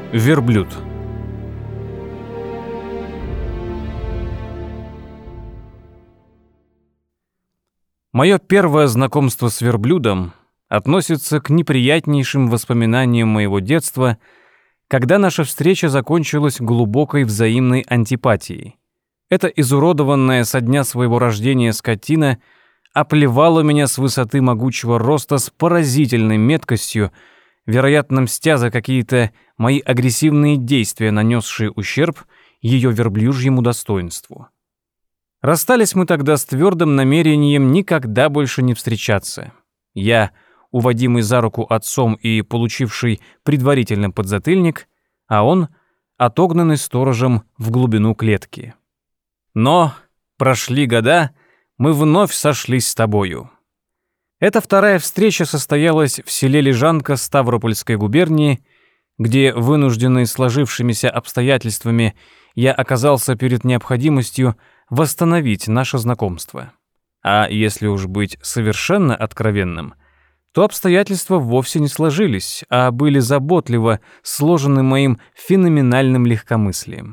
Верблюд. Мое первое знакомство с верблюдом относится к неприятнейшим воспоминаниям моего детства, когда наша встреча закончилась глубокой взаимной антипатией. Эта изуродованная со дня своего рождения скотина оплевала меня с высоты могучего роста с поразительной меткостью, вероятно, мстя за какие-то мои агрессивные действия, нанесшие ущерб ее верблюжьему достоинству. Расстались мы тогда с твердым намерением никогда больше не встречаться. Я, уводимый за руку отцом и получивший предварительно подзатыльник, а он, отогнанный сторожем в глубину клетки. Но прошли года, мы вновь сошлись с тобою. Эта вторая встреча состоялась в селе Лежанка Ставропольской губернии, где, вынужденный сложившимися обстоятельствами, я оказался перед необходимостью восстановить наше знакомство. А если уж быть совершенно откровенным, то обстоятельства вовсе не сложились, а были заботливо сложены моим феноменальным легкомыслием.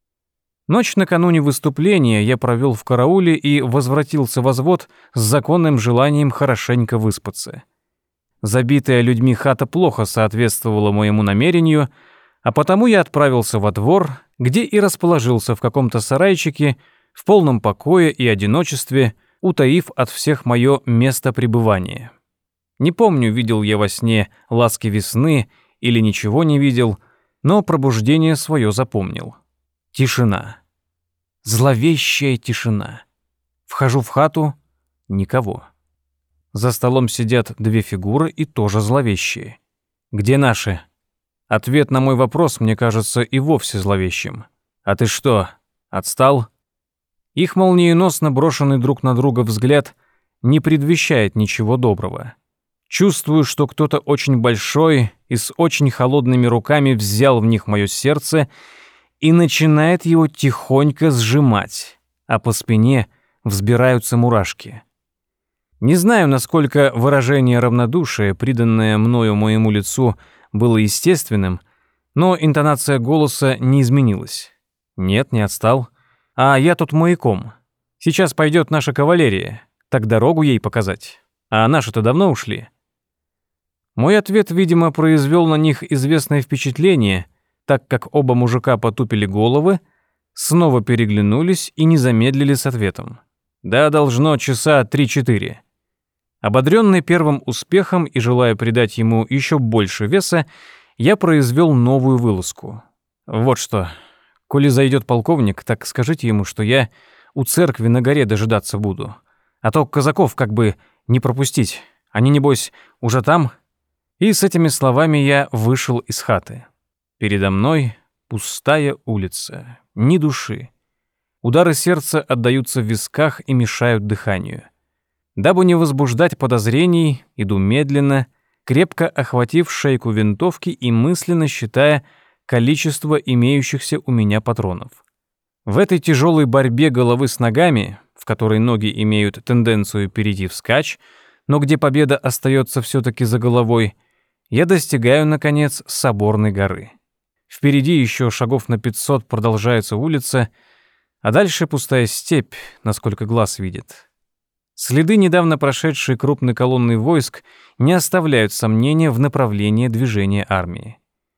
Ночь накануне выступления я провел в карауле и возвратился во взвод с законным желанием хорошенько выспаться. Забитая людьми хата плохо соответствовала моему намерению, а потому я отправился во двор, где и расположился в каком-то сарайчике в полном покое и одиночестве, утаив от всех мое место пребывания. Не помню, видел я во сне ласки весны или ничего не видел, но пробуждение свое запомнил. Тишина. Зловещая тишина. Вхожу в хату — никого. За столом сидят две фигуры и тоже зловещие. Где наши? Ответ на мой вопрос мне кажется и вовсе зловещим. А ты что, отстал? Их молниеносно брошенный друг на друга взгляд не предвещает ничего доброго. Чувствую, что кто-то очень большой и с очень холодными руками взял в них мое сердце и начинает его тихонько сжимать, а по спине взбираются мурашки. Не знаю, насколько выражение равнодушия, приданное мною моему лицу, было естественным, но интонация голоса не изменилась. Нет, не отстал. А я тут маяком. Сейчас пойдет наша кавалерия, так дорогу ей показать. А наши-то давно ушли. Мой ответ, видимо, произвел на них известное впечатление, так как оба мужика потупили головы, снова переглянулись и не замедлили с ответом. Да, должно часа 3-4. Ободренный первым успехом и желая придать ему еще больше веса, я произвел новую вылазку. Вот что, коли зайдет полковник, так скажите ему, что я у церкви на горе дожидаться буду. А то казаков как бы не пропустить. Они, небось, уже там? И с этими словами я вышел из хаты. Передо мной пустая улица, ни души. Удары сердца отдаются в висках и мешают дыханию. Дабы не возбуждать подозрений, иду медленно, крепко охватив шейку винтовки и мысленно считая количество имеющихся у меня патронов. В этой тяжелой борьбе головы с ногами, в которой ноги имеют тенденцию перейти вскачь, но где победа остается все-таки за головой, я достигаю, наконец, Соборной горы. Впереди еще шагов на 500 продолжается улица, а дальше пустая степь, насколько глаз видит. Следы недавно прошедшей крупной колонны войск не оставляют сомнения в направлении движения армии.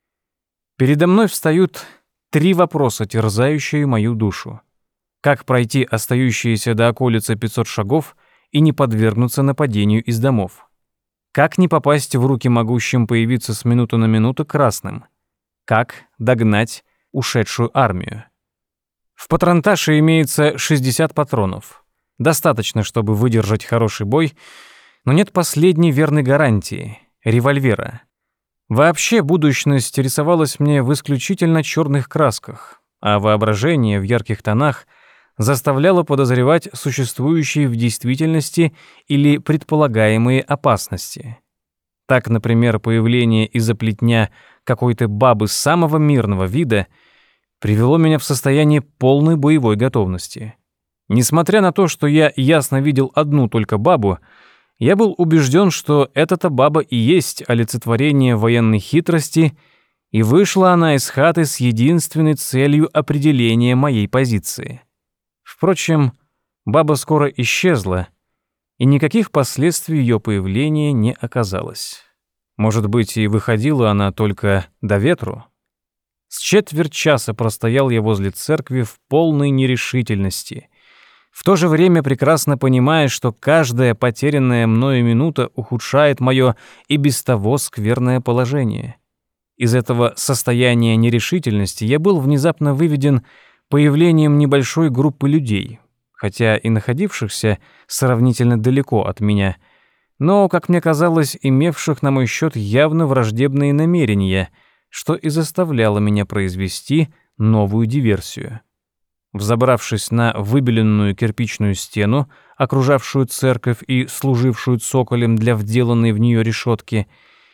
Передо мной встают 3 вопроса, терзающие мою душу. Как пройти остающиеся до околицы 500 шагов и не подвергнуться нападению из домов? Как не попасть в руки могущим появиться с минуты на минуту красным? Как догнать ушедшую армию? В патронташе имеется 60 патронов. Достаточно, чтобы выдержать хороший бой, но нет последней верной гарантии — револьвера. Вообще будущность рисовалась мне в исключительно черных красках, а воображение в ярких тонах заставляло подозревать существующие в действительности или предполагаемые опасности. Так, например, появление из-за плетня какой-то бабы самого мирного вида привело меня в состояние полной боевой готовности. Несмотря на то, что я ясно видел одну только бабу, я был убежден, что эта-то баба и есть олицетворение военной хитрости И вышла она из хаты с единственной целью определения моей позиции. Впрочем, баба скоро исчезла, и никаких последствий ее появления не оказалось. Может быть, и выходила она только до ветру? С четверть часа простоял я возле церкви в полной нерешительности, в то же время прекрасно понимая, что каждая потерянная мною минута ухудшает мое и без того скверное положение. Из этого состояния нерешительности я был внезапно выведен появлением небольшой группы людей, хотя и находившихся сравнительно далеко от меня, но, как мне казалось, имевших на мой счет явно враждебные намерения, что и заставляло меня произвести новую диверсию. Взобравшись на выбеленную кирпичную стену, окружавшую церковь и служившую цоколем для вделанной в нее решетки,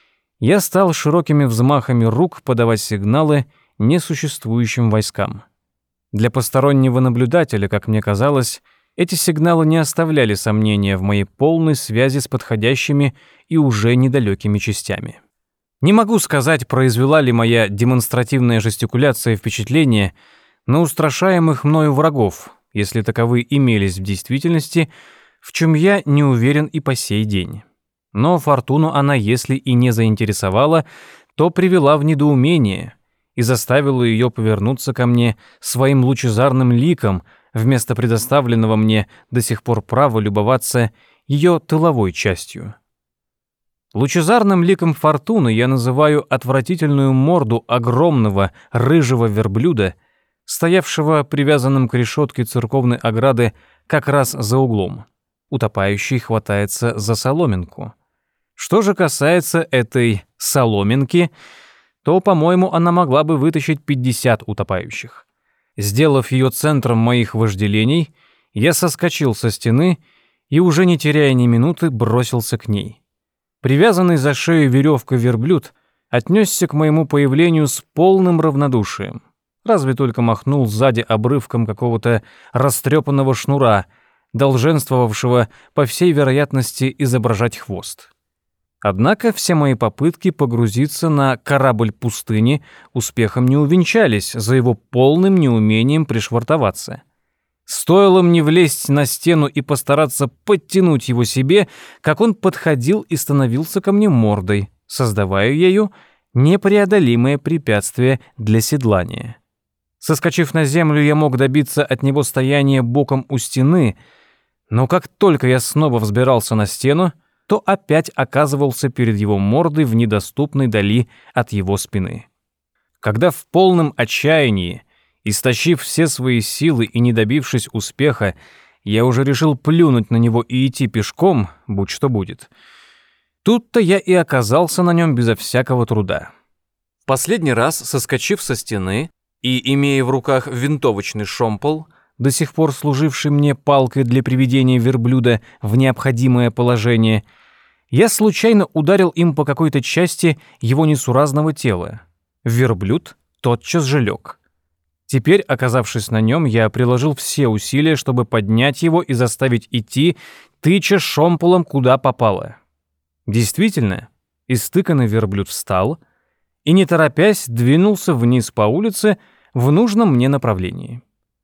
я стал широкими взмахами рук подавать сигналы несуществующим войскам. Для постороннего наблюдателя, как мне казалось, эти сигналы не оставляли сомнения в моей полной связи с подходящими и уже недалекими частями. Не могу сказать, произвела ли моя демонстративная жестикуляция впечатление на устрашаемых мною врагов, если таковые имелись в действительности, в чем я не уверен и по сей день. Но фортуну она, если и не заинтересовала, то привела в недоумение и заставила ее повернуться ко мне своим лучезарным ликом вместо предоставленного мне до сих пор права любоваться ее тыловой частью. Лучезарным ликом фортуны я называю отвратительную морду огромного рыжего верблюда, стоявшего привязанным к решетке церковной ограды как раз за углом. Утопающий хватается за соломинку. Что же касается этой соломинки, то, по-моему, она могла бы вытащить 50 утопающих. Сделав ее центром моих вожделений, я соскочил со стены и, уже не теряя ни минуты, бросился к ней. Привязанный за шею веревкой верблюд отнесся к моему появлению с полным равнодушием. Разве только махнул сзади обрывком какого-то растрепанного шнура, долженствовавшего, по всей вероятности, изображать хвост. Однако все мои попытки погрузиться на корабль пустыни успехом не увенчались за его полным неумением пришвартоваться. Стоило мне влезть на стену и постараться подтянуть его себе, как он подходил и становился ко мне мордой, создавая ею непреодолимое препятствие для седлания. Соскочив на землю, я мог добиться от него стояния боком у стены, но как только я снова взбирался на стену, то опять оказывался перед его мордой в недоступной дали от его спины. Когда в полном отчаянии, истощив все свои силы и не добившись успеха, я уже решил плюнуть на него и идти пешком, будь что будет, тут-то я и оказался на нем безо всякого труда. Последний раз, соскочив со стены и имея в руках винтовочный шомпол, до сих пор служивший мне палкой для приведения верблюда в необходимое положение, я случайно ударил им по какой-то части его несуразного тела. Верблюд тотчас же лег. Теперь, оказавшись на нем, я приложил все усилия, чтобы поднять его и заставить идти, тыча шомполом куда попало. Действительно, истыканный верблюд встал и, не торопясь, двинулся вниз по улице в нужном мне направлении.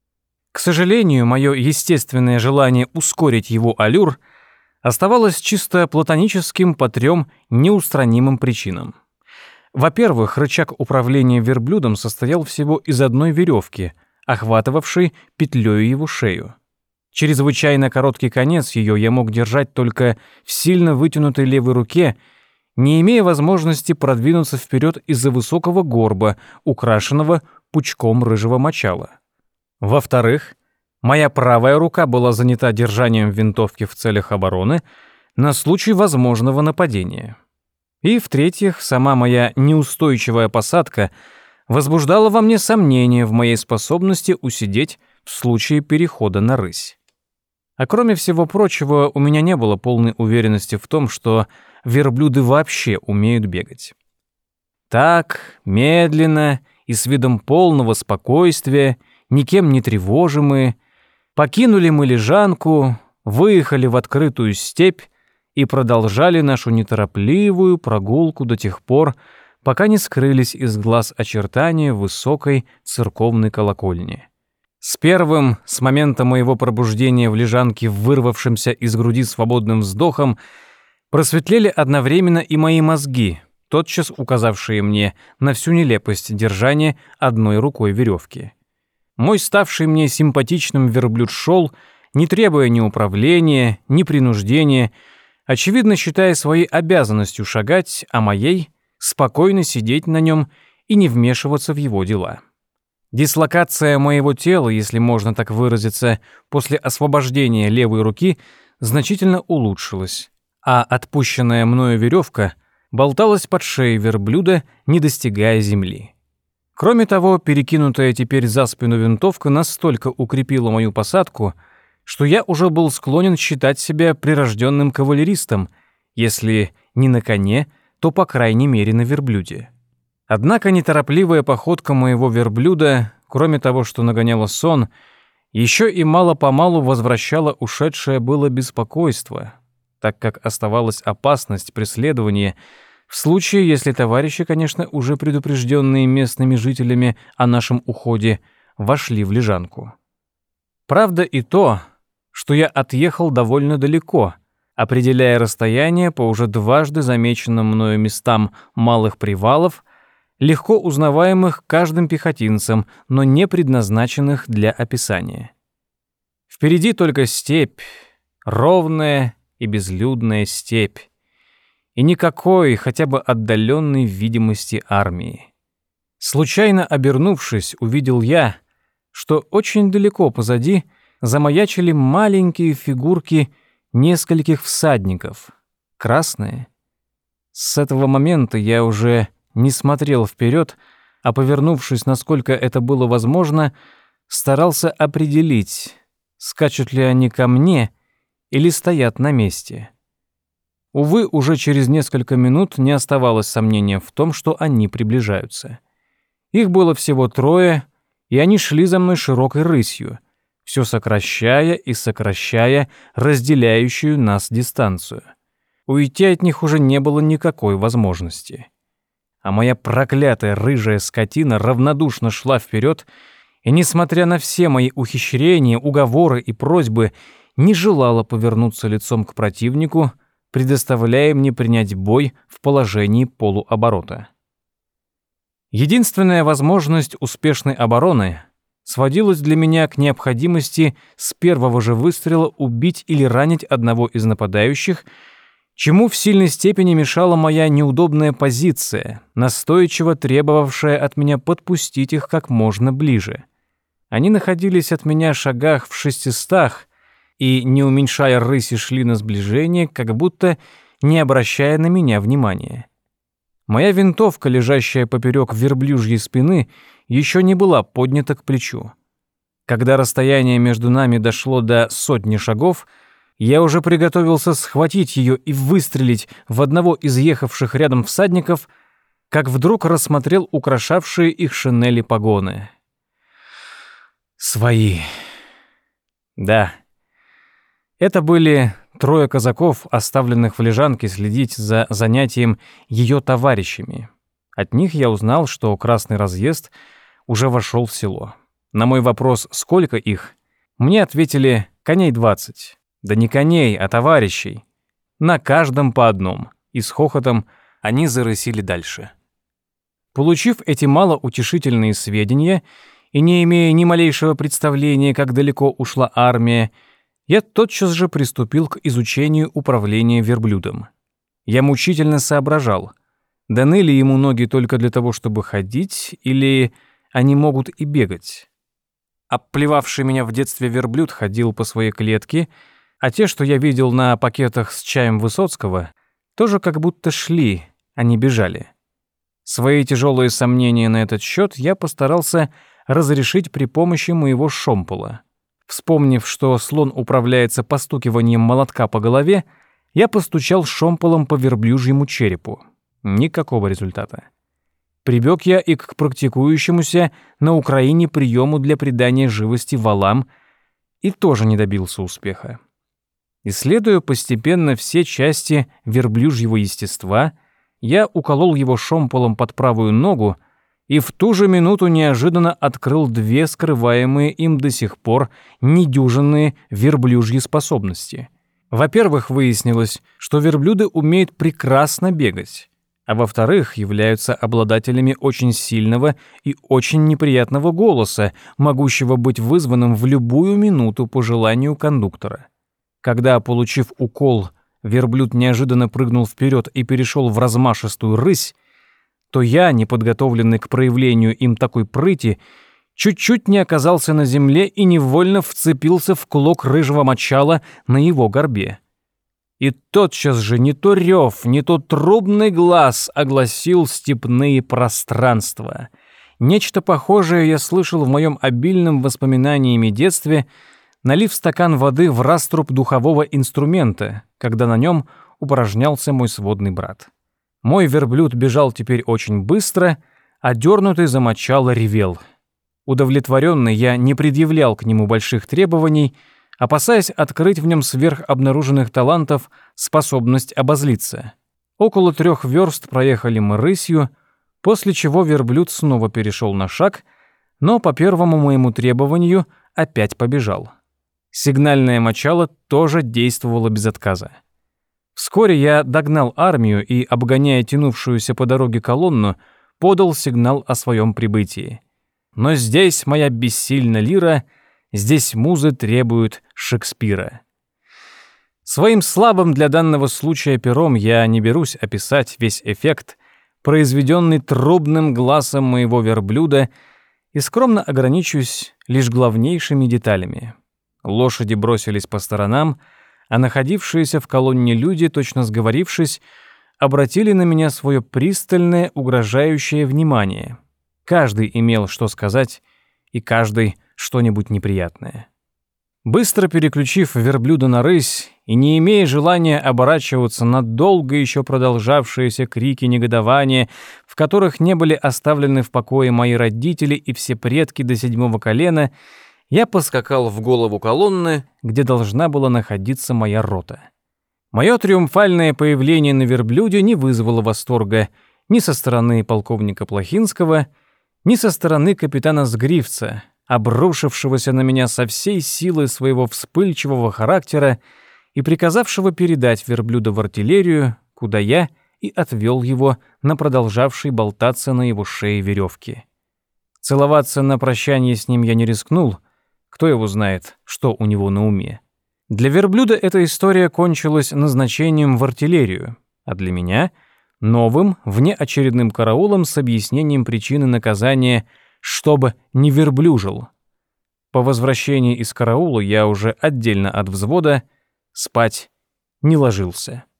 К сожалению, мое естественное желание ускорить его аллюр оставалось чисто платоническим по 3 неустранимым причинам. Во-первых, рычаг управления верблюдом состоял всего из одной веревки, охватывавшей петлёю его шею. Чрезвычайно короткий конец ее я мог держать только в сильно вытянутой левой руке, не имея возможности продвинуться вперед из-за высокого горба, украшенного пучком рыжего мочала. Во-вторых, моя правая рука была занята держанием винтовки в целях обороны на случай возможного нападения. И, в-третьих, сама моя неустойчивая посадка возбуждала во мне сомнения в моей способности усидеть в случае перехода на рысь. А кроме всего прочего, у меня не было полной уверенности в том, что верблюды вообще умеют бегать. Так, медленно и с видом полного спокойствия, никем не тревожимые, покинули мы лежанку, выехали в открытую степь и продолжали нашу неторопливую прогулку до тех пор, пока не скрылись из глаз очертания высокой церковной колокольни. С момента моего пробуждения в лежанке, вырвавшимся из груди свободным вздохом, просветлели одновременно и мои мозги, тотчас указавшие мне на всю нелепость держания одной рукой веревки. Мой ставший мне симпатичным верблюд шел, не требуя ни управления, ни принуждения, очевидно считая своей обязанностью шагать, а моей — спокойно сидеть на нем и не вмешиваться в его дела. Дислокация моего тела, если можно так выразиться, после освобождения левой руки значительно улучшилась, а отпущенная мною веревка болталась под шеей верблюда, не достигая земли. Кроме того, перекинутая теперь за спину винтовка настолько укрепила мою посадку, что я уже был склонен считать себя прирожденным кавалеристом, если не на коне, то, по крайней мере, на верблюде. Однако неторопливая походка моего верблюда, кроме того, что нагоняла сон, еще и мало-помалу возвращала ушедшее было беспокойство, так как оставалась опасность преследования в случае, если товарищи, конечно, уже предупрежденные местными жителями о нашем уходе, вошли в лежанку. Правда и то, что я отъехал довольно далеко, определяя расстояние по уже дважды замеченным мною местам малых привалов, легко узнаваемых каждым пехотинцем, но не предназначенных для описания. Впереди только степь, ровная и безлюдная степь, и никакой хотя бы отдаленной видимости армии. Случайно обернувшись, увидел я, что очень далеко позади замаячили маленькие фигурки нескольких всадников, красные. С этого момента я уже не смотрел вперед, а, повернувшись, насколько это было возможно, старался определить, скачут ли они ко мне или стоят на месте. Увы, уже через несколько минут не оставалось сомнения в том, что они приближаются. Их было всего 3, и они шли за мной широкой рысью, все сокращая и сокращая разделяющую нас дистанцию. Уйти от них уже не было никакой возможности. А моя проклятая рыжая скотина равнодушно шла вперед и, несмотря на все мои ухищрения, уговоры и просьбы, не желала повернуться лицом к противнику, предоставляя мне принять бой в положении полуоборота. Единственная возможность успешной обороны сводилась для меня к необходимости с первого же выстрела убить или ранить одного из нападающих, чему в сильной степени мешала моя неудобная позиция, настойчиво требовавшая от меня подпустить их как можно ближе. Они находились от меня шагах в 600 и, не уменьшая рыси, шли на сближение, как будто не обращая на меня внимания. Моя винтовка, лежащая поперек верблюжьей спины, еще не была поднята к плечу. Когда расстояние между нами дошло до 100 шагов, я уже приготовился схватить ее и выстрелить в одного из ехавших рядом всадников, как вдруг рассмотрел украшавшие их шинели погоны. Свои. Да. Это были 3 казаков, оставленных в лежанке следить за занятием ее товарищами. От них я узнал, что Красный разъезд уже вошел в село. На мой вопрос, сколько их, мне ответили: коней 20. Да не коней, а товарищей. На каждом по одном. И с хохотом они зарысили дальше. Получив эти малоутешительные сведения и не имея ни малейшего представления, как далеко ушла армия, я тотчас же приступил к изучению управления верблюдом. Я мучительно соображал, даны ли ему ноги только для того, чтобы ходить, или они могут и бегать. Обплевавший меня в детстве верблюд ходил по своей клетке, а те, что я видел на пакетах с чаем Высоцкого, тоже как будто шли, а не бежали. Свои тяжелые сомнения на этот счет я постарался разрешить при помощи моего шомпола. Вспомнив, что слон управляется постукиванием молотка по голове, я постучал шомполом по верблюжьему черепу. Никакого результата. Прибег я и к практикующемуся на Украине приему для придания живости валам и тоже не добился успеха. Исследуя постепенно все части верблюжьего естества, я уколол его шомполом под правую ногу и в ту же минуту неожиданно открыл две скрываемые им до сих пор недюжинные верблюжьи способности. Во-первых, выяснилось, что верблюды умеют прекрасно бегать, а во-вторых, являются обладателями очень сильного и очень неприятного голоса, могущего быть вызванным в любую минуту по желанию кондуктора. Когда, получив укол, верблюд неожиданно прыгнул вперед и перешел в размашистую рысь, то я, неподготовленный к проявлению им такой прыти, чуть-чуть не оказался на земле и невольно вцепился в клок рыжего мочала на его горбе. И тотчас же не то рев, не то трубный глаз огласил степные пространства. Нечто похожее я слышал в моем обильном воспоминаниями детстве, налив стакан воды в раструб духового инструмента, когда на нем упражнялся мой сводный брат. Мой верблюд бежал теперь очень быстро, а дернутый за мочало ревел. Удовлетворенный, я не предъявлял к нему больших требований, опасаясь открыть в нем сверх обнаруженных талантов способность обозлиться. Около 3 верст проехали мы рысью, после чего верблюд снова перешел на шаг, но по первому моему требованию опять побежал. Сигнальное мочало тоже действовало без отказа. Вскоре я догнал армию и, обгоняя тянувшуюся по дороге колонну, подал сигнал о своем прибытии. Но здесь моя бессильна лира, здесь музы требуют Шекспира. Своим слабым для данного случая пером я не берусь описать весь эффект, произведенный трубным глазом моего верблюда, и скромно ограничусь лишь главнейшими деталями. Лошади бросились по сторонам, а находившиеся в колонне люди, точно сговорившись, обратили на меня свое пристальное, угрожающее внимание. Каждый имел что сказать, и каждый что-нибудь неприятное. Быстро переключив верблюда на рысь и не имея желания оборачиваться на долго еще продолжавшиеся крики негодования, в которых не были оставлены в покое мои родители и все предки до 7-го колена, я поскакал в голову колонны, где должна была находиться моя рота. Мое триумфальное появление на верблюде не вызвало восторга ни со стороны полковника Плохинского, ни со стороны капитана Сгривца, обрушившегося на меня со всей силы своего вспыльчивого характера и приказавшего передать верблюда в артиллерию, куда я и отвел его на продолжавшей болтаться на его шее веревки. Целоваться на прощание с ним я не рискнул, кто его знает, что у него на уме. Для верблюда эта история кончилась назначением в артиллерию, а для меня — новым, внеочередным караулом с объяснением причины наказания, чтобы не верблюжил. По возвращении из караула я уже отдельно от взвода спать не ложился.